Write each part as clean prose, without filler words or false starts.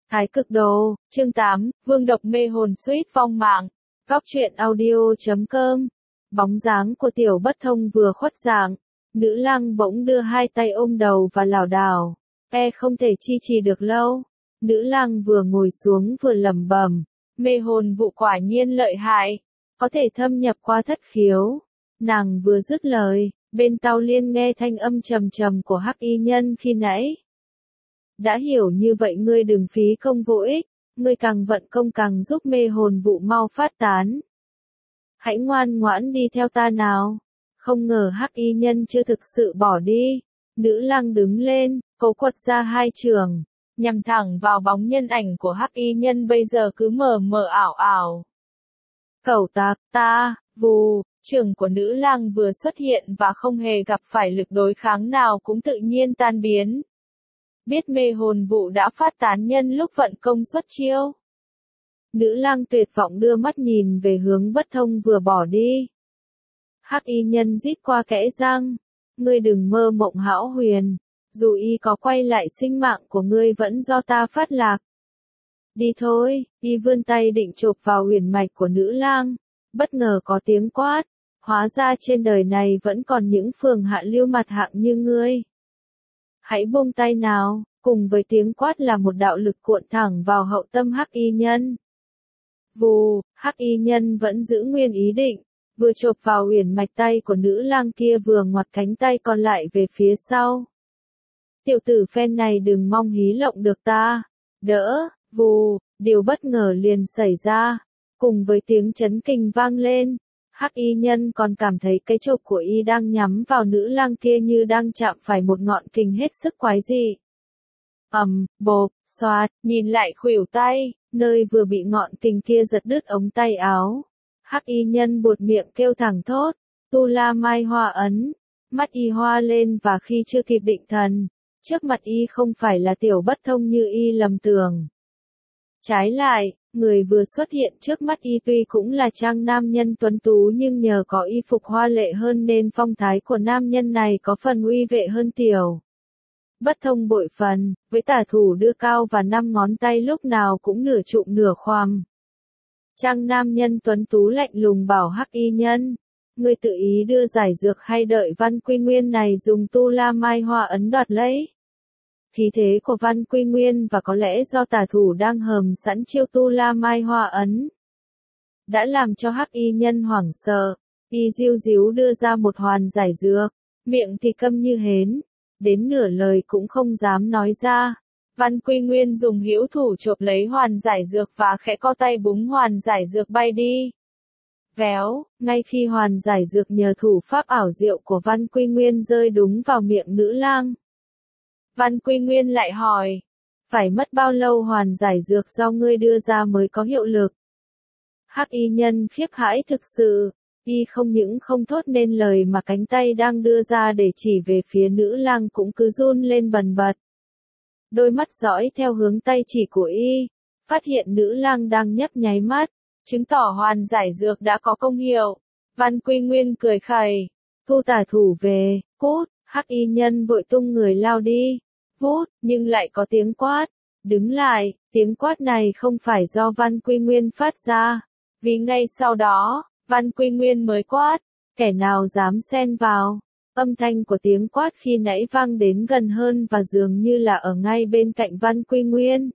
Thái cực đồ, chương 8, vương độc mê hồn suýt vong mạng. Góc truyện audio.com. Bóng dáng của Tiểu Bất Thông vừa khuất dạng, nữ lang bỗng đưa hai tay ôm đầu và lảo đảo, không thể chi trì được lâu. Nữ lang vừa ngồi xuống vừa lẩm bẩm, mê hồn vụ quả nhiên lợi hại, có thể thâm nhập qua thất khiếu. Nàng vừa dứt lời, bên tai liền nghe thanh âm trầm trầm của Hắc Y Nhân khi nãy. Đã hiểu như vậy ngươi đừng phí công vô ích, ngươi càng vận công càng giúp mê hồn vụ mau phát tán. Hãy ngoan ngoãn đi theo ta nào. Không ngờ Hắc Y Nhân chưa thực sự bỏ đi. Nữ lang đứng lên, cố quật ra hai trường, nhằm thẳng vào bóng nhân ảnh của Hắc Y Nhân bây giờ cứ mờ mờ ảo ảo. Cẩu tặc, ta, vù, trường của nữ lang vừa xuất hiện và không hề gặp phải lực đối kháng nào cũng tự nhiên tan biến. Biết mê hồn vụ đã phát tán nhân lúc vận công xuất chiêu. Nữ lang tuyệt vọng đưa mắt nhìn về hướng Bất Thông vừa bỏ đi. Hắc Y Nhân rít qua kẽ răng, ngươi đừng mơ mộng hão huyền, dù y có quay lại sinh mạng của ngươi vẫn do ta phát lạc. Đi thôi, y vươn tay định chộp vào huyền mạch của nữ lang, bất ngờ có tiếng quát, hóa ra trên đời này vẫn còn những phường hạ lưu mặt hạng như ngươi. Hãy buông tay nào, cùng với tiếng quát là một đạo lực cuộn thẳng vào hậu tâm Hắc Y Nhân. Vù, Hắc Y Nhân vẫn giữ nguyên ý định, vừa chộp vào uyển mạch tay của nữ lang kia vừa ngoặt cánh tay còn lại về phía sau. Tiểu tử phen này đừng mong hí lộng được ta. Đỡ, vù, điều bất ngờ liền xảy ra, cùng với tiếng chấn kinh vang lên. Hắc Y Nhân còn cảm thấy cái chộp của y đang nhắm vào nữ lang kia như đang chạm phải một ngọn kình hết sức quái dị. Bộp, xoạt, nhìn lại khuỷu tay, nơi vừa bị ngọn kình kia giật đứt ống tay áo. Hắc Y Nhân buột miệng kêu thẳng thốt, Tu La Mai Hoa ấn. Mắt y hoa lên và khi chưa kịp định thần, trước mặt y không phải là Tiểu Bất Thông như y lầm tưởng. Trái lại, người vừa xuất hiện trước mắt y tuy cũng là trang nam nhân tuấn tú nhưng nhờ có y phục hoa lệ hơn nên phong thái của nam nhân này có phần uy vệ hơn Tiểu Bất Thông bội phần, với tả thủ đưa cao và 5 ngón tay lúc nào cũng nửa trụm nửa khoằm. Trang nam nhân tuấn tú lạnh lùng bảo Hắc Y Nhân, ngươi tự ý đưa giải dược hay đợi Văn Quy Nguyên này dùng Tu La Mai Hoa ấn đoạt lấy? Khí thế của Văn Quy Nguyên và có lẽ do tả thủ đang hầm sẵn chiêu Tu La Mai Hoa ấn đã làm cho Hắc Y Nhân hoảng sợ. Y diu díu đưa ra một hoàn giải dược, miệng thì câm như hến, đến nửa lời cũng không dám nói ra. Văn Quy Nguyên dùng hữu thủ chộp lấy hoàn giải dược và khẽ co tay búng hoàn giải dược bay đi. Véo, ngay khi hoàn giải dược nhờ thủ pháp ảo diệu của Văn Quy Nguyên rơi đúng vào miệng nữ lang. Văn Quy Nguyên lại hỏi, phải mất bao lâu hoàn giải dược do ngươi đưa ra mới có hiệu lực? Hắc Y Nhân khiếp hãi thực sự, y không những không thốt nên lời mà cánh tay đang đưa ra để chỉ về phía nữ lang cũng cứ run lên bần bật. Đôi mắt dõi theo hướng tay chỉ của y, phát hiện nữ lang đang nhấp nháy mắt, chứng tỏ hoàn giải dược đã có công hiệu. Văn Quy Nguyên cười khẩy, thu tả thủ về, cút. Hắc Y Nhân vội tung người lao đi, vút, nhưng lại có tiếng quát, đứng lại. Tiếng quát này không phải do Văn Quy Nguyên phát ra, vì ngay sau đó, Văn Quy Nguyên mới quát, kẻ nào dám xen vào. Âm thanh của tiếng quát khi nãy vang đến gần hơn và dường như là ở ngay bên cạnh Văn Quy Nguyên.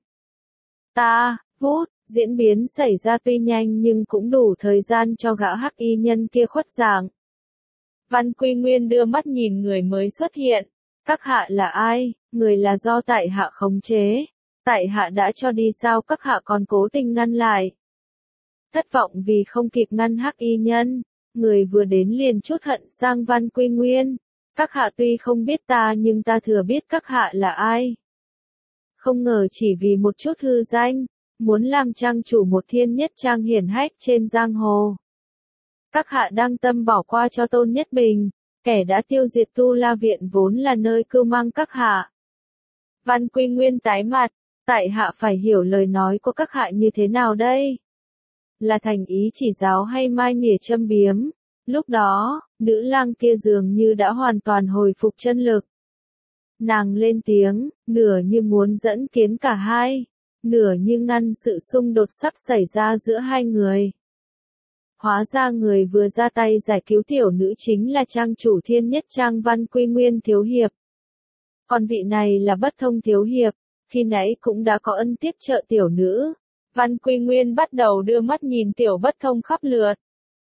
Vút, diễn biến xảy ra tuy nhanh nhưng cũng đủ thời gian cho gã Hắc Y Nhân kia khuất dạng. Văn Quy Nguyên đưa mắt nhìn người mới xuất hiện. Các hạ là ai? Người là do tại hạ khống chế. Tại hạ đã cho đi sao các hạ còn cố tình ngăn lại? Thất vọng vì không kịp ngăn Hắc Y Nhân, người vừa đến liền trút hận sang Văn Quy Nguyên. Các hạ tuy không biết ta nhưng ta thừa biết các hạ là ai. Không ngờ chỉ vì một chút hư danh, muốn làm trang chủ một thiên nhất trang hiển hách trên giang hồ. Các hạ đang tâm bỏ qua cho Tôn Nhất Bình, kẻ đã tiêu diệt Tu La Viện vốn là nơi cưu mang các hạ. Văn Quy Nguyên tái mặt, tại hạ phải hiểu lời nói của các hạ như thế nào đây? Là thành ý chỉ giáo hay mai mỉa châm biếm? Lúc đó, nữ lang kia dường như đã hoàn toàn hồi phục chân lực. Nàng lên tiếng, nửa như muốn dẫn kiến cả hai. nửa như ngăn sự xung đột sắp xảy ra giữa hai người. Hóa ra người vừa ra tay giải cứu tiểu nữ chính là trang chủ Thiên Nhất Trang Văn Quy Nguyên thiếu hiệp. Còn vị này là Bất Thông thiếu hiệp, khi nãy cũng đã có ân tiếp trợ tiểu nữ. Văn Quy Nguyên bắt đầu đưa mắt nhìn tiểu Bất Thông khắp lượt.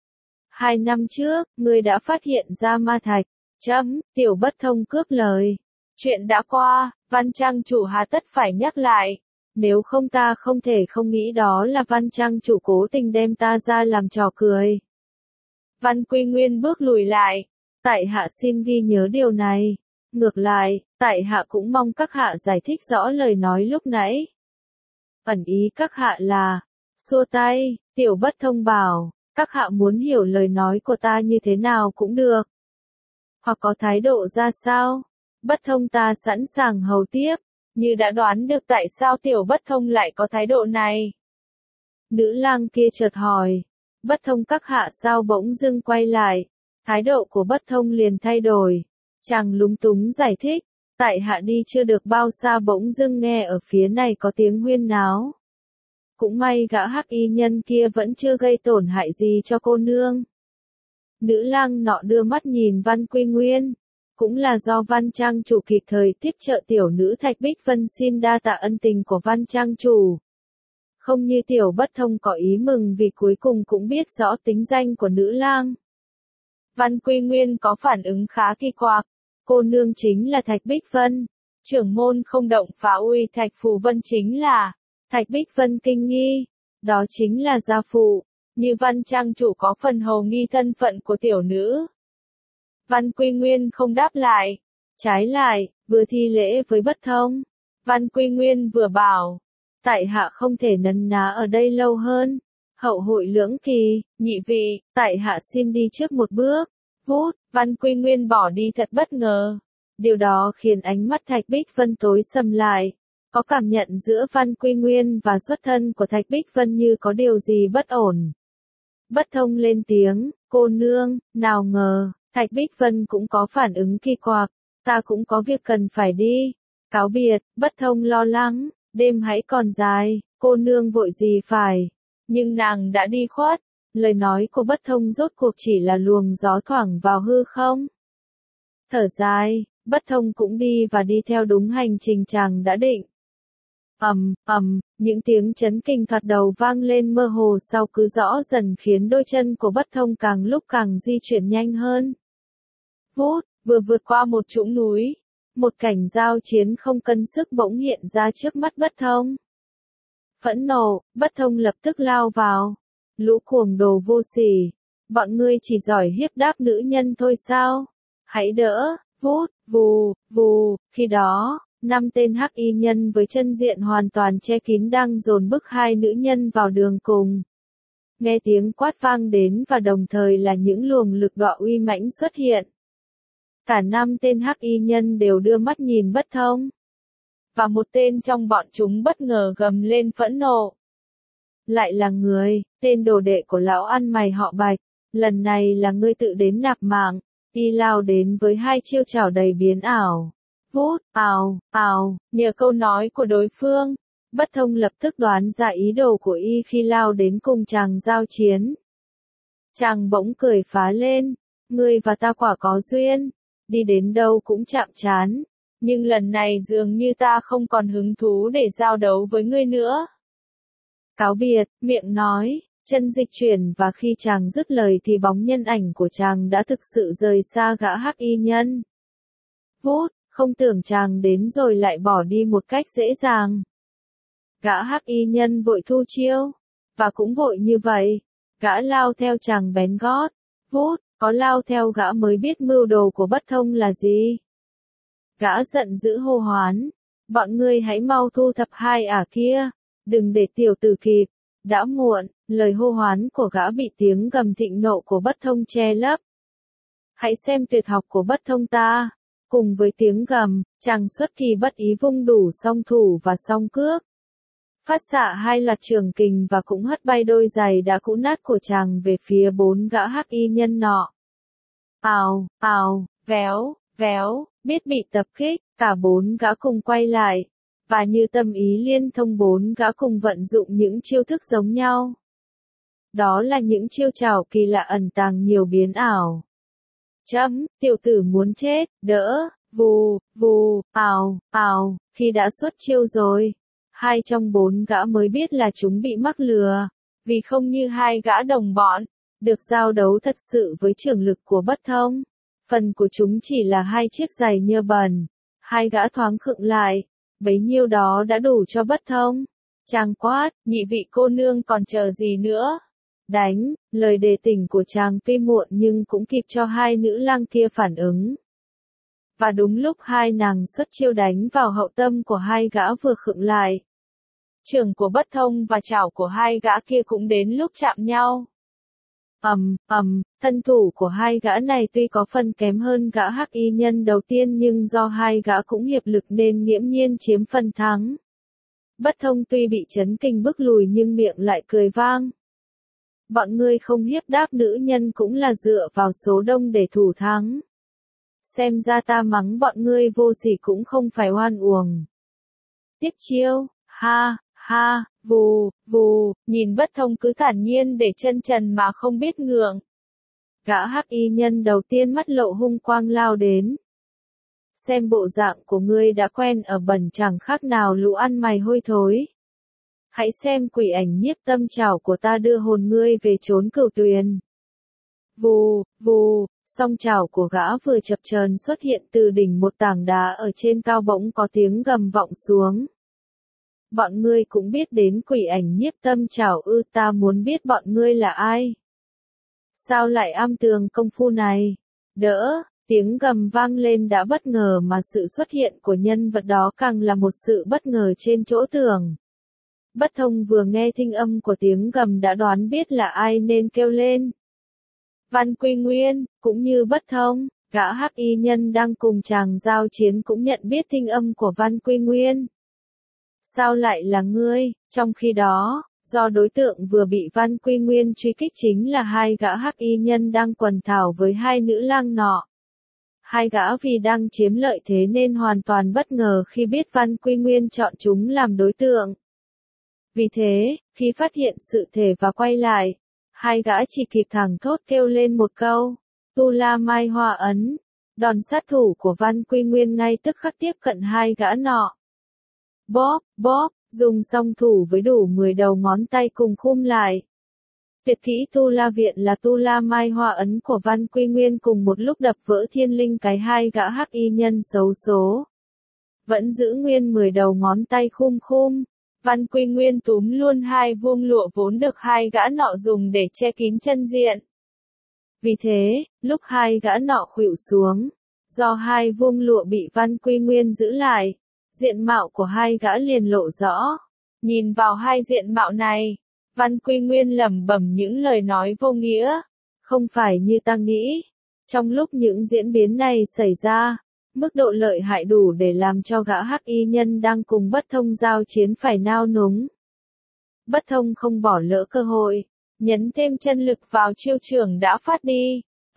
2 năm trước, ngươi đã phát hiện ra ma thạch. Tiểu Bất Thông cướp lời. Chuyện đã qua, Văn Trang chủ hà tất phải nhắc lại. Nếu không ta không thể không nghĩ đó là Văn Trang chủ cố tình đem ta ra làm trò cười. Văn Quy Nguyên bước lùi lại. Tại hạ xin ghi nhớ điều này. Ngược lại, tại hạ cũng mong các hạ giải thích rõ lời nói lúc nãy. Ẩn ý các hạ là, xua tay, tiểu Bất Thông bảo, các hạ muốn hiểu lời nói của ta như thế nào cũng được. Hoặc có thái độ ra sao? Bất Thông ta sẵn sàng hầu tiếp, như đã đoán được tại sao tiểu Bất Thông lại có thái độ này. Nữ lang kia chợt hỏi, Bất Thông các hạ sao bỗng dưng quay lại, thái độ của Bất Thông liền thay đổi. Chàng lúng túng giải thích, tại hạ đi chưa được bao xa bỗng dưng nghe ở phía này có tiếng huyên náo. Cũng may gã hắc y nhân kia vẫn chưa gây tổn hại gì cho cô nương. Nữ lang nọ đưa mắt nhìn Văn Quy Nguyên. Cũng là do Văn Trang chủ kịp thời tiếp trợ tiểu nữ Thạch Bích Vân xin đa tạ ân tình của Văn Trang chủ. Không như tiểu Bất Thông có ý mừng vì cuối cùng cũng biết rõ tính danh của nữ lang. Văn Quy Nguyên có phản ứng khá kỳ quặc. Cô nương chính là Thạch Bích Vân. Trưởng môn không động phá uy Thạch Phù Vân chính là Thạch Bích Vân kinh nghi. Đó chính là gia phụ. Như Văn Trang chủ có phần hồ nghi thân phận của tiểu nữ. Văn Quy Nguyên không đáp lại. Trái lại, vừa thi lễ với Bất Thông. Văn Quy Nguyên vừa bảo. Tại hạ không thể nấn ná ở đây lâu hơn. Hậu hội lưỡng kỳ, nhị vị, tại hạ xin đi trước một bước. Vút, Văn Quy Nguyên bỏ đi thật bất ngờ. Điều đó khiến ánh mắt Thạch Bích Vân tối sầm lại. Có cảm nhận giữa Văn Quy Nguyên và xuất thân của Thạch Bích Vân như có điều gì bất ổn. Bất Thông lên tiếng, cô nương, nào ngờ, Thạch Bích Vân cũng có phản ứng kỳ quặc. Ta cũng có việc cần phải đi. Cáo biệt, Bất Thông lo lắng, đêm hãy còn dài, cô nương vội gì phải. Nhưng nàng đã đi khuất. Lời nói của Bất Thông rốt cuộc chỉ là luồng gió thoảng vào hư không. Thở dài, Bất Thông cũng đi và đi theo đúng hành trình chàng đã định. Những tiếng chấn kinh thoạt đầu vang lên mơ hồ sau cứ rõ dần khiến đôi chân của Bất Thông càng lúc càng di chuyển nhanh hơn. Vút, vừa vượt qua một trũng núi, một cảnh giao chiến không cân sức bỗng hiện ra trước mắt Bất Thông. Phẫn nộ, Bất Thông lập tức lao vào. Lũ cuồng đồ vô sỉ, bọn ngươi chỉ giỏi hiếp đáp nữ nhân thôi sao? Hãy đỡ, vút, vù, vù, khi đó, 5 tên hắc y nhân với chân diện hoàn toàn che kín đang dồn bức hai nữ nhân vào đường cùng. Nghe tiếng quát vang đến và đồng thời là những luồng lực đọa uy mãnh xuất hiện. Cả 5 tên hắc y nhân đều đưa mắt nhìn Bất Thông. Và một tên trong bọn chúng bất ngờ gầm lên phẫn nộ. Lại là người, tên đồ đệ của lão ăn mày họ Bạch, lần này là ngươi tự đến nạp mạng, y lao đến với 2 chiêu trảo đầy biến ảo. Vút, ào, nhờ câu nói của đối phương, Bất Thông lập tức đoán ra ý đồ của y khi lao đến cùng chàng giao chiến. Chàng bỗng cười phá lên, ngươi và ta quả có duyên, đi đến đâu cũng chạm trán, nhưng lần này dường như ta không còn hứng thú để giao đấu với ngươi nữa. Cáo biệt, miệng nói, chân dịch chuyển và khi chàng dứt lời thì bóng nhân ảnh của chàng đã thực sự rời xa gã hắc y nhân. Vút, không tưởng chàng đến rồi lại bỏ đi một cách dễ dàng. Gã hắc y nhân vội thu chiêu, và cũng vội như vậy, gã lao theo chàng bén gót. Vút, có lao theo gã mới biết mưu đồ của Bất Thông là gì. Gã giận dữ hô hoán, bọn ngươi hãy mau thu thập hai ả kia. Đừng để tiểu tử kịp, đã muộn, lời hô hoán của gã bị tiếng gầm thịnh nộ của Bất Thông che lấp. Hãy xem tuyệt học của Bất Thông ta. Cùng với tiếng gầm, chàng xuất kỳ bất ý vung đủ song thủ và song cước. Phát xạ 2 loạt trường kình và cũng hất bay đôi giày đã cũ nát của chàng về phía 4 gã hắc y nhân nọ. Véo, biết bị tập kích, cả 4 gã cùng quay lại. Và như tâm ý liên thông bốn gã cùng vận dụng những chiêu thức giống nhau. Đó là những chiêu trảo kỳ lạ ẩn tàng nhiều biến ảo. Tiểu tử muốn chết, đỡ, vù, vù, ào, ào, khi đã xuất chiêu rồi. Hai trong bốn gã mới biết là chúng bị mắc lừa, vì không như hai gã đồng bọn, được giao đấu thật sự với trưởng lực của Bất Thông. Phần của chúng chỉ là hai chiếc giày nhơ bẩn. Hai gã thoáng khựng lại, bấy nhiêu đó đã đủ cho Bất Thông. Chàng quát, nhị vị cô nương còn chờ gì nữa? Đánh, lời đề tỉnh của chàng tuy muộn nhưng cũng kịp cho hai nữ lang kia phản ứng. Và đúng lúc hai nàng xuất chiêu đánh vào hậu tâm của hai gã vừa khựng lại. Chưởng của Bất Thông và chảo của hai gã kia cũng đến lúc chạm nhau. Thân thủ của hai gã này tuy có phần kém hơn gã hắc y nhân đầu tiên nhưng do hai gã cũng hiệp lực nên nghiễm nhiên chiếm phần thắng. Bất Thông tuy bị chấn kinh bức lùi nhưng miệng lại cười vang. Bọn ngươi không hiếp đáp nữ nhân cũng là dựa vào số đông để thủ thắng. Xem ra ta mắng bọn ngươi vô sỉ cũng không phải oan uổng. Tiếp chiêu, ha, ha, vù, vù, nhìn Bất Thông cứ thản nhiên để chân trần mà không biết ngượng. Gã hắc y nhân đầu tiên mắt lộ hung quang lao đến. Xem bộ dạng của ngươi đã quen ở bẩn chẳng khác nào lũ ăn mày hôi thối. Hãy xem quỷ ảnh nhiếp tâm trảo của ta đưa hồn ngươi về chốn Cửu Tuyền. Vù, vù, song trảo của gã vừa chập chờn xuất hiện từ đỉnh một tảng đá ở trên cao bỗng có tiếng gầm vọng xuống. Bọn ngươi cũng biết đến quỷ ảnh nhiếp tâm trảo ư? Ta muốn biết bọn ngươi là ai. Sao lại am tường công phu này? Đỡ, tiếng gầm vang lên đã bất ngờ mà sự xuất hiện của nhân vật đó càng là một sự bất ngờ trên chỗ tường. Bất Thông vừa nghe thinh âm của tiếng gầm đã đoán biết là ai nên kêu lên. Văn Quy Nguyên, cũng như Bất Thông, gã hắc y nhân đang cùng chàng giao chiến cũng nhận biết thinh âm của Văn Quy Nguyên. Sao lại là ngươi? Trong khi đó, do đối tượng vừa bị Văn Quy Nguyên truy kích chính là hai gã hắc y nhân đang quần thảo với hai nữ lang nọ. Hai gã vì đang chiếm lợi thế nên hoàn toàn bất ngờ khi biết Văn Quy Nguyên chọn chúng làm đối tượng. Vì thế, khi phát hiện sự thể và quay lại, hai gã chỉ kịp thẳng thốt kêu lên một câu, Tu La Mai Hoa Ấn. Đòn sát thủ của Văn Quy Nguyên ngay tức khắc tiếp cận hai gã nọ. Bóp, dùng song thủ với đủ 10 đầu ngón tay cùng khum lại. Tuyệt kỹ Tu La Viện là Tu La Mai Hoa Ấn của Văn Quy Nguyên cùng một lúc đập vỡ thiên linh cái hai gã hắc y nhân xấu số. Vẫn giữ nguyên 10 đầu ngón tay khum. Văn Quy Nguyên túm luôn hai vuông lụa vốn được hai gã nọ dùng để che kín chân diện. Vì thế, lúc hai gã nọ khuỵu xuống, do hai vuông lụa bị Văn Quy Nguyên giữ lại, diện mạo của hai gã liền lộ rõ. Nhìn vào hai diện mạo này, Văn Quy Nguyên lẩm bẩm những lời nói vô nghĩa. Không phải như ta nghĩ. Trong lúc những diễn biến này xảy ra, mức độ lợi hại đủ để làm cho gã hắc y nhân đang cùng Bất Thông giao chiến phải nao núng. Bất Thông không bỏ lỡ cơ hội, nhấn thêm chân lực vào chiêu trưởng đã phát đi.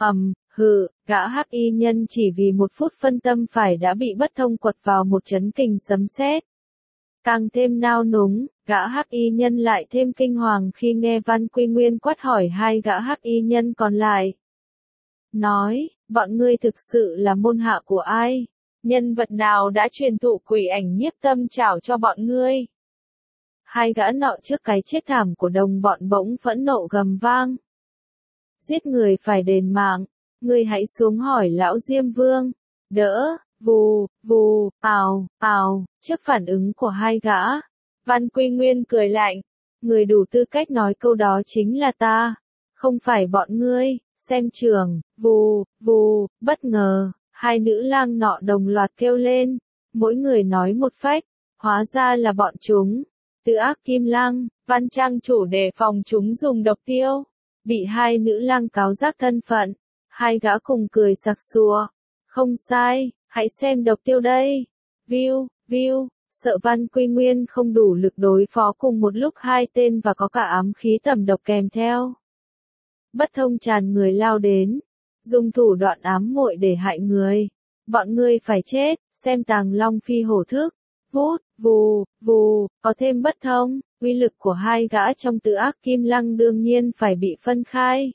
Gã hắc y nhân chỉ vì một phút phân tâm phải đã bị Bất Thông quật vào một chấn kình sấm sét. Càng thêm nao núng, gã hắc y nhân lại thêm kinh hoàng khi nghe Văn Quy Nguyên quát hỏi hai gã hắc y nhân còn lại. Nói, bọn ngươi thực sự là môn hạ của ai? Nhân vật nào đã truyền thụ quỷ ảnh nhiếp tâm trảo cho bọn ngươi? Hai gã nọ trước cái chết thảm của đồng bọn bỗng phẫn nộ gầm vang. Giết người phải đền mạng, ngươi hãy xuống hỏi lão Diêm Vương. Đỡ, vù, vù, ào, trước phản ứng của hai gã, Văn Quy Nguyên cười lạnh. Người đủ tư cách nói câu đó chính là ta, không phải bọn ngươi. Xem trường, vù, bất ngờ, hai nữ lang nọ đồng loạt kêu lên, mỗi người nói một phách, hóa ra là bọn chúng. Từ Ác Kim Lang, Văn Trang chủ đề phòng chúng dùng độc tiêu, bị hai nữ lang cáo giác thân phận, hai gã cùng cười sặc sụa. Không sai, hãy xem độc tiêu đây. View, sợ Văn Quy Nguyên không đủ lực đối phó cùng một lúc hai tên và có cả ám khí tẩm độc kèm theo. Bất Thông tràn người lao đến, dùng thủ đoạn ám muội để hại người. Bọn ngươi phải chết, xem Tàng Long Phi hổ thức. vút, vù, vù, có thêm bất thông, uy lực của hai gã trong Tự Ác Kim Lăng đương nhiên phải bị phân khai.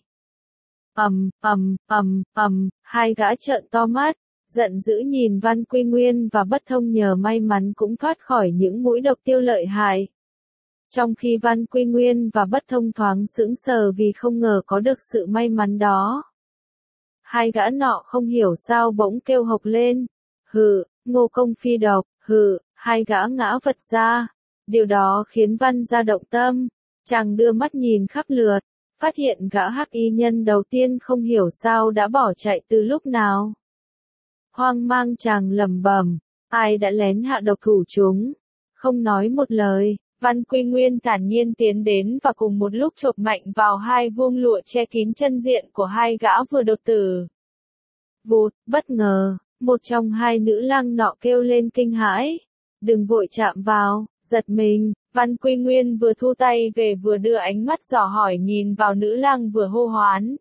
Hai gã trợn to mắt, giận dữ nhìn Văn Quy Nguyên và Bất Thông nhờ may mắn cũng thoát khỏi những mũi độc tiêu lợi hại. Trong khi Văn Quy Nguyên và Bất Thông thoáng sững sờ vì không ngờ có được sự may mắn đó. Hai gã nọ không hiểu sao bỗng kêu hộc lên. Hừ, Ngô Công phi độc, hừ, hai gã ngã vật ra. Điều đó khiến Văn gia động tâm. Chàng đưa mắt nhìn khắp lượt, phát hiện gã hắc y nhân đầu tiên không hiểu sao đã bỏ chạy từ lúc nào. Hoang mang chàng lẩm bẩm, ai đã lén hạ độc thủ chúng? Không nói một lời, Văn Quy Nguyên thản nhiên tiến đến và cùng một lúc chộp mạnh vào hai vuông lụa che kín chân diện của hai gã vừa đột tử. Vụt, bất ngờ, một trong hai nữ lang nọ kêu lên kinh hãi. Đừng vội chạm vào, giật mình, Văn Quy Nguyên vừa thu tay về vừa đưa ánh mắt dò hỏi nhìn vào nữ lang vừa hô hoán.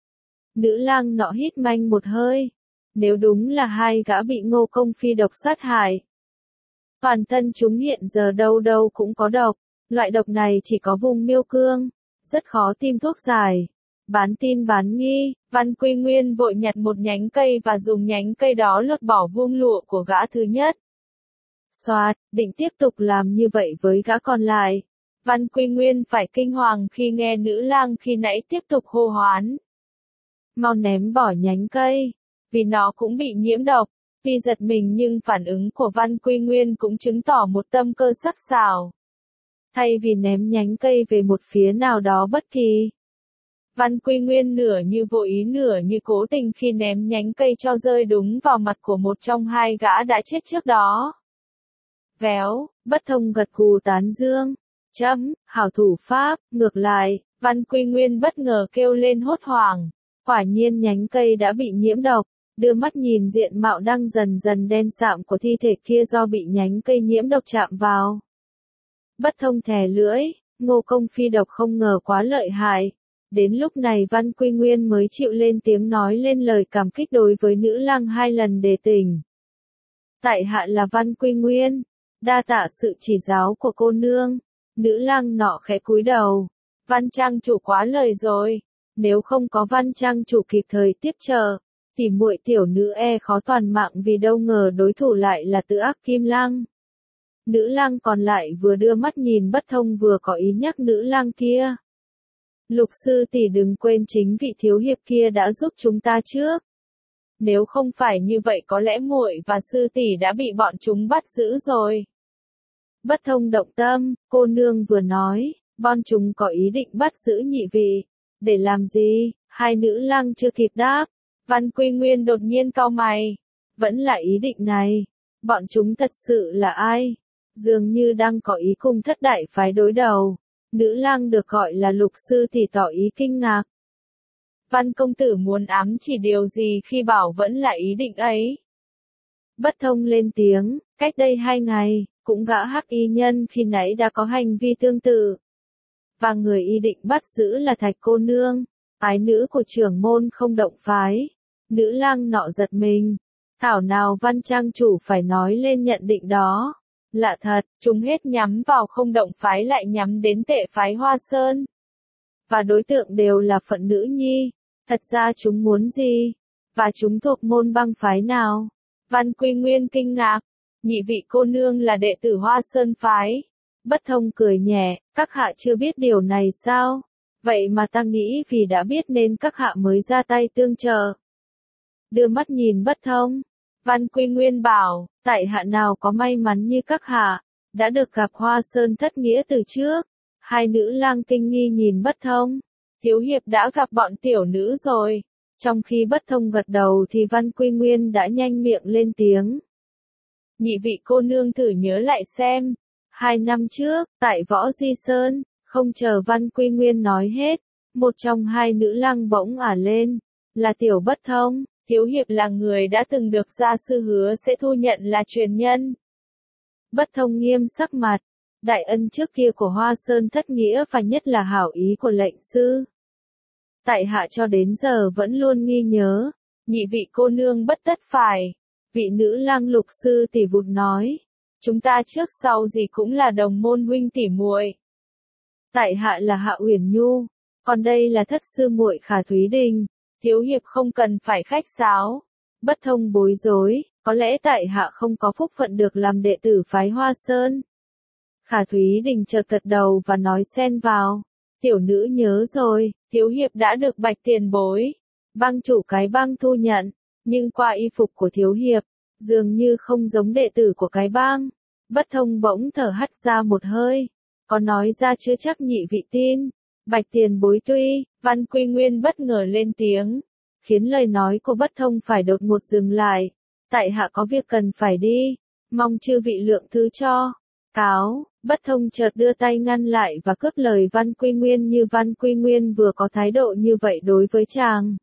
Nữ lang nọ hít mạnh một hơi. Nếu đúng là hai gã bị Ngô Công phi độc sát hại. Toàn thân chúng hiện giờ đâu đâu cũng có độc, loại độc này chỉ có vùng miêu cương, rất khó tìm thuốc giải. Bán tin bán nghi, Văn Quy Nguyên vội nhặt một nhánh cây và dùng nhánh cây đó lột bỏ vuông lụa của gã thứ nhất. Soạt, định tiếp tục làm như vậy với gã còn lại. Văn Quy Nguyên phải kinh hoàng khi nghe nữ lang khi nãy tiếp tục hô hoán. Mau ném bỏ nhánh cây, vì nó cũng bị nhiễm độc. Tuy giật mình nhưng phản ứng của Văn Quy Nguyên cũng chứng tỏ một tâm cơ sắc sảo. Thay vì ném nhánh cây về một phía nào đó bất kỳ. Văn Quy Nguyên nửa như vô ý nửa như cố tình khi ném nhánh cây cho rơi đúng vào mặt của một trong hai gã đã chết trước đó. Véo, Bất Thông gật gù tán dương. Hảo thủ pháp, ngược lại, Văn Quy Nguyên bất ngờ kêu lên hốt hoảng. Quả nhiên nhánh cây đã bị nhiễm độc. Đưa mắt nhìn diện mạo đang dần dần đen sạm của thi thể kia do bị nhánh cây nhiễm độc chạm vào. Bất Thông thè lưỡi, Ngô Công phi độc không ngờ quá lợi hại. Đến lúc này Văn Quy Nguyên mới chịu lên tiếng nói lên lời cảm kích đối với nữ lang hai lần đề tỉnh. Tại hạ là Văn Quy Nguyên, đa tạ sự chỉ giáo của cô nương. Nữ lang nọ khẽ cúi đầu. Văn trang chủ quá lời rồi, nếu không có Văn trang chủ kịp thời tiếp trợ. Thì muội tiểu nữ khó toàn mạng vì đâu ngờ đối thủ lại là Tự Ác Kim Lăng. Nữ lang còn lại vừa đưa mắt nhìn Bất Thông vừa có ý nhắc nữ lang kia. Lục sư tỷ đừng quên chính vị thiếu hiệp kia đã giúp chúng ta trước. Nếu không phải như vậy có lẽ muội và sư tỷ đã bị bọn chúng bắt giữ rồi. Bất Thông động tâm, cô nương vừa nói, bọn chúng có ý định bắt giữ nhị vị. Để làm gì? Hai nữ lang chưa kịp đáp. Văn Quy Nguyên đột nhiên cau mày. Vẫn là ý định này. Bọn chúng thật sự là ai? Dường như đang có ý cùng thất đại phái đối đầu. Nữ lang được gọi là Lục sư thì tỏ ý kinh ngạc. Văn công tử muốn ám chỉ điều gì khi bảo vẫn là ý định ấy? Bất Thông lên tiếng, cách đây 2 ngày, cũng gã hắc y nhân khi nãy đã có hành vi tương tự. Và người y định bắt giữ là Thạch cô nương, ái nữ của trưởng môn Không Động phái. Nữ lang nọ giật mình. Thảo nào Văn trang chủ phải nói lên nhận định đó. Lạ thật, chúng hết nhắm vào Không Động phái lại nhắm đến Tệ phái Hoa Sơn. Và đối tượng đều là phận nữ nhi. Thật ra chúng muốn gì? Và chúng thuộc môn băng phái nào? Văn Quy Nguyên kinh ngạc. Nhị vị cô nương là đệ tử Hoa Sơn phái. Bất Thông cười nhẹ, các hạ chưa biết điều này sao? Vậy mà ta nghĩ vì đã biết nên các hạ mới ra tay tương trợ. Đưa mắt nhìn Bất Thông. Văn Quy Nguyên bảo, tại hạ nào có may mắn như các hạ, đã được gặp Hoa Sơn thất nghĩa từ trước. Hai nữ lang kinh nghi nhìn Bất Thông. Thiếu hiệp đã gặp bọn tiểu nữ rồi. Trong khi Bất Thông gật đầu thì Văn Quy Nguyên đã nhanh miệng lên tiếng. Nhị vị cô nương thử nhớ lại xem. 2 năm trước, tại Võ Di Sơn, không chờ Văn Quy Nguyên nói hết, một trong hai nữ lang bỗng ả lên, là Tiểu Bất Thông. Thiếu hiệp là người đã từng được gia sư hứa sẽ thu nhận là truyền nhân. Bất Thông nghiêm sắc mặt, đại ân trước kia của Hoa Sơn thất nghĩa và nhất là hảo ý của lệnh sư. Tại hạ cho đến giờ vẫn luôn nghi nhớ, nhị vị cô nương bất tất phải. Vị nữ lang Lục sư tỷ vụt nói, chúng ta trước sau gì cũng là đồng môn huynh tỉ muội. Tại hạ là Hạ Uyển Nhu, còn đây là thất sư muội Khả Thúy Đình, thiếu hiệp không cần phải khách sáo. Bất Thông bối rối, có lẽ tại hạ không có phúc phận được làm đệ tử phái Hoa Sơn. Khả Thúy Đình chợt gật đầu và nói xen vào, tiểu nữ nhớ rồi, thiếu hiệp đã được Bạch tiền bối, bang chủ cái bang thu nhận, nhưng qua y phục của thiếu hiệp, dường như không giống đệ tử của cái bang. Bất Thông bỗng thở hắt ra một hơi, có nói ra chưa chắc nhị vị tin. Bạch tiền bối tuy, Văn Quy Nguyên bất ngờ lên tiếng, khiến lời nói của Bất Thông phải đột ngột dừng lại. Tại hạ có việc cần phải đi, mong chư vị lượng thứ cho. Cáo, Bất Thông chợt đưa tay ngăn lại và cướp lời Văn Quy Nguyên, như Văn Quy Nguyên vừa có thái độ như vậy đối với chàng.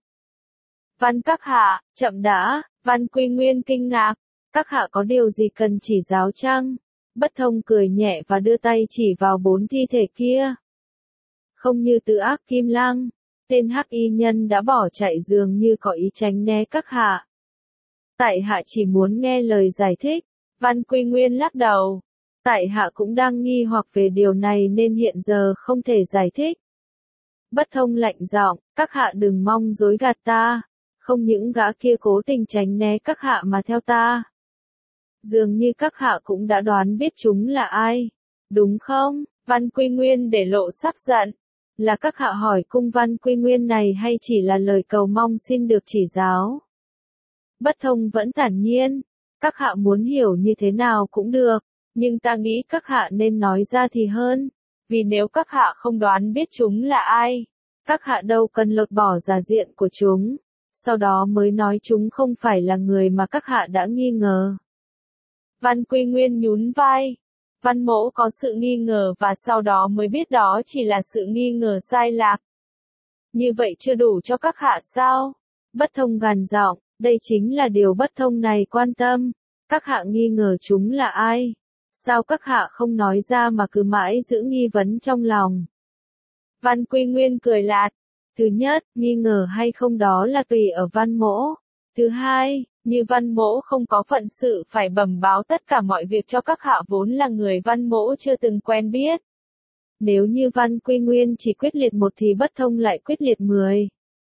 Văn các hạ, chậm đã, Văn Quy Nguyên kinh ngạc, các hạ có điều gì cần chỉ giáo chăng? Bất Thông cười nhẹ và đưa tay chỉ vào 4 thi thể kia. Không như Tự Ác Kim Lang, tên hắc y nhân đã bỏ chạy dường như có ý tránh né các hạ. Tại hạ chỉ muốn nghe lời giải thích. Văn Quy Nguyên lắc đầu. Tại hạ cũng đang nghi hoặc về điều này nên hiện giờ không thể giải thích. Bất Thông lạnh giọng, các hạ đừng mong dối gạt ta. Không những gã kia cố tình tránh né các hạ mà theo ta. Dường như các hạ cũng đã đoán biết chúng là ai. Đúng không? Văn Quy Nguyên để lộ sắc giận. Là các hạ hỏi cung Văn Quy Nguyên này hay chỉ là lời cầu mong xin được chỉ giáo? Bất Thông vẫn thản nhiên. Các hạ muốn hiểu như thế nào cũng được, nhưng ta nghĩ các hạ nên nói ra thì hơn. Vì nếu các hạ không đoán biết chúng là ai, các hạ đâu cần lột bỏ giả diện của chúng, sau đó mới nói chúng không phải là người mà các hạ đã nghi ngờ. Văn Quy Nguyên nhún vai. Văn mỗ có sự nghi ngờ và sau đó mới biết đó chỉ là sự nghi ngờ sai lạc. Như vậy chưa đủ cho các hạ sao? Bất Thông gằn giọng, đây chính là điều Bất Thông này quan tâm. Các hạ nghi ngờ chúng là ai? Sao các hạ không nói ra mà cứ mãi giữ nghi vấn trong lòng? Văn Quy Nguyên cười lạt. Thứ nhất, nghi ngờ hay không đó là tùy ở Văn mỗ. Thứ hai, như Văn mỗ không có phận sự phải bẩm báo tất cả mọi việc cho các hạ vốn là người Văn mỗ chưa từng quen biết. Nếu như Văn Quy Nguyên chỉ quyết liệt một thì Bất Thông lại quyết liệt 10.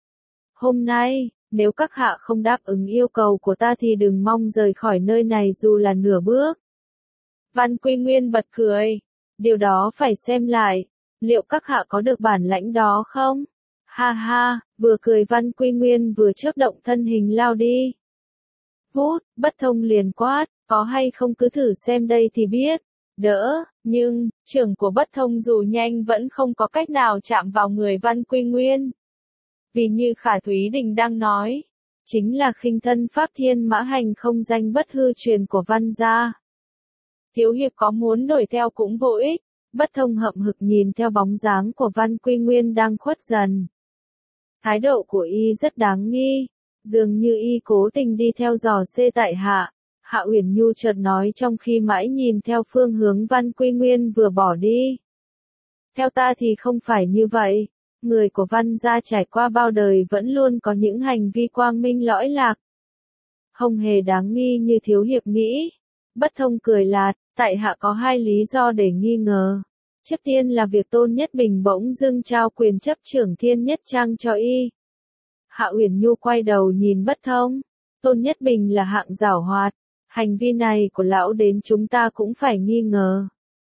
Hôm nay, nếu các hạ không đáp ứng yêu cầu của ta thì đừng mong rời khỏi nơi này dù là nửa bước. Văn Quy Nguyên bật cười. Điều đó phải xem lại. Liệu các hạ có được bản lãnh đó không? Ha ha, vừa cười Văn Quy Nguyên vừa chớp động thân hình lao đi. Vút, Bất Thông liền quát, có hay không cứ thử xem đây thì biết. Đỡ, nhưng, trưởng của Bất Thông dù nhanh vẫn không có cách nào chạm vào người Văn Quy Nguyên. Vì như Khả Thúy Đình đang nói, chính là khinh thân pháp thiên mã hành không danh bất hư truyền của Văn gia. Thiếu hiệp có muốn đuổi theo cũng vô ích. Bất Thông hậm hực nhìn theo bóng dáng của Văn Quy Nguyên đang khuất dần. Thái độ của y rất đáng nghi, dường như y cố tình đi theo dò xê tại hạ. Hạ Uyển Nhu chợt nói trong khi mãi nhìn theo phương hướng Văn Quy Nguyên vừa bỏ đi. Theo ta thì không phải như vậy. Người của Văn gia trải qua bao đời vẫn luôn có những hành vi quang minh lõi lạc. Không hề đáng nghi như thiếu hiệp nghĩ. Bất Thông cười lạt, tại hạ có 2 lý do để nghi ngờ. Trước tiên là việc Tôn Nhất Bình bỗng dưng trao quyền chấp trưởng Thiên Nhất Trang cho y. Hạ Uyển Nhu quay đầu nhìn Bất Thông. Tôn Nhất Bình là hạng giảo hoạt. Hành vi này của lão đến chúng ta cũng phải nghi ngờ.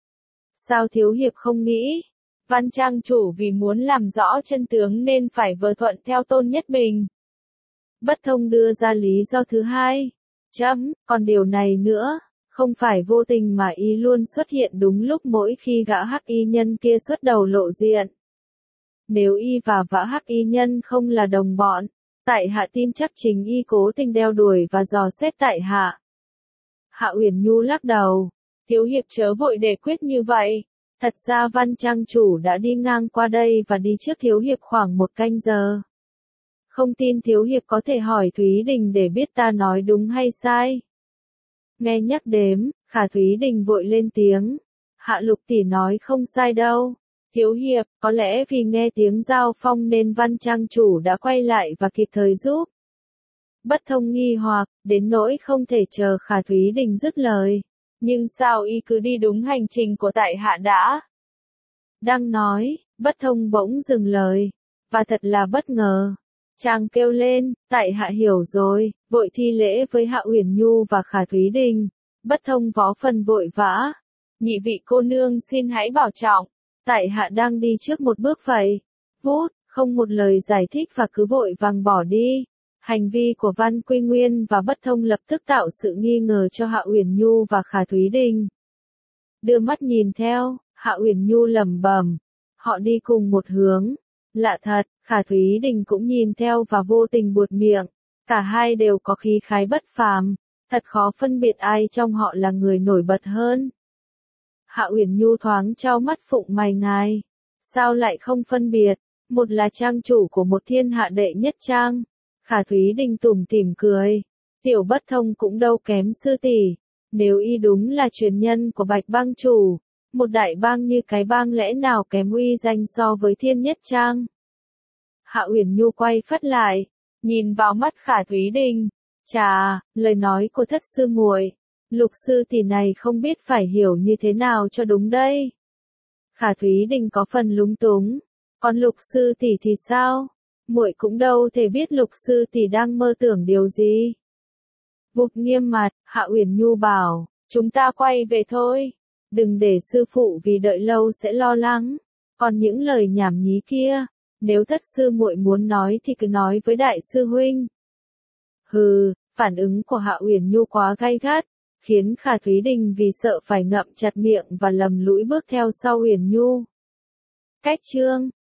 Sao thiếu hiệp không nghĩ? Văn trang chủ vì muốn làm rõ chân tướng nên phải vờ thuận theo Tôn Nhất Bình. Bất Thông đưa ra lý do thứ hai. Còn điều này nữa, không phải vô tình mà y luôn xuất hiện đúng lúc mỗi khi gã hắc y nhân kia xuất đầu lộ diện. Nếu y và gã hắc y nhân không là đồng bọn, tại hạ tin chắc chính y cố tình đeo đuổi và dò xét tại hạ. Hạ Uyển Nhu lắc đầu, thiếu hiệp chớ vội để quyết như vậy. Thật ra Văn trang chủ đã đi ngang qua đây và đi trước thiếu hiệp khoảng 1 canh giờ. Không tin thiếu hiệp có thể hỏi Thúy Đình để biết ta nói đúng hay sai. Nghe nhắc đếm, Khả Thúy Đình vội lên tiếng. Hạ Lục tỷ nói không sai đâu. Thiếu hiệp, có lẽ vì nghe tiếng giao phong nên Văn trang chủ đã quay lại và kịp thời giúp. Bất Thông nghi hoặc, đến nỗi không thể chờ Khả Thúy Đình dứt lời. Nhưng sao y cứ đi đúng hành trình của tại hạ đã? Đang nói, Bất Thông bỗng dừng lời. Và thật là bất ngờ. Chàng kêu lên, tại hạ hiểu rồi, vội thi lễ với Hạ Uyển Nhu và Khả Thúy Đình. Bất Thông vó phần vội vã. Nhị vị cô nương xin hãy bảo trọng. Tại hạ đang đi trước một bước vậy. Vút, không một lời giải thích và cứ vội vàng bỏ đi. Hành vi của Văn Quy Nguyên và Bất Thông lập tức tạo sự nghi ngờ cho Hạ Uyển Nhu và Khả Thúy Đình. Đưa mắt nhìn theo, Hạ Uyển Nhu lẩm bẩm, họ đi cùng một hướng. Lạ thật, Khả Thúy Đình cũng nhìn theo và vô tình buột miệng. Cả hai đều có khí khái bất phàm, thật khó phân biệt ai trong họ là người nổi bật hơn. Hạ Uyển Nhu thoáng trao mắt phụng mày ngài. Sao lại không phân biệt? Một là trang chủ của một thiên hạ đệ nhất trang. Khả Thúy Đình tủm tỉm cười. Tiểu Bất Thông cũng đâu kém sư tỷ. Nếu y đúng là truyền nhân của Bạch Bang chủ, một đại bang như cái bang lẽ nào kém uy danh so với thiên nhất trang. Hạ Uyển Nhu quay phắt lại, nhìn vào mắt Khả Thúy Đình. Chà, lời nói của thất sư muội, Lục sư tỷ này không biết phải hiểu như thế nào cho đúng đây. Khả Thúy Đình có phần lúng túng. Còn Lục sư tỷ thì sao? Muội cũng đâu thể biết Lục sư tỷ đang mơ tưởng điều gì. Vụt nghiêm mặt, Hạ Uyển Nhu bảo, chúng ta quay về thôi. Đừng để sư phụ vì đợi lâu sẽ lo lắng. Còn những lời nhảm nhí kia, nếu thất sư muội muốn nói thì cứ nói với đại sư huynh. Hừ, phản ứng của Hạ Uyển Nhu quá gay gắt, khiến Khả Thúy Đình vì sợ phải ngậm chặt miệng và lầm lũi bước theo sau Uyển Nhu. Cách chương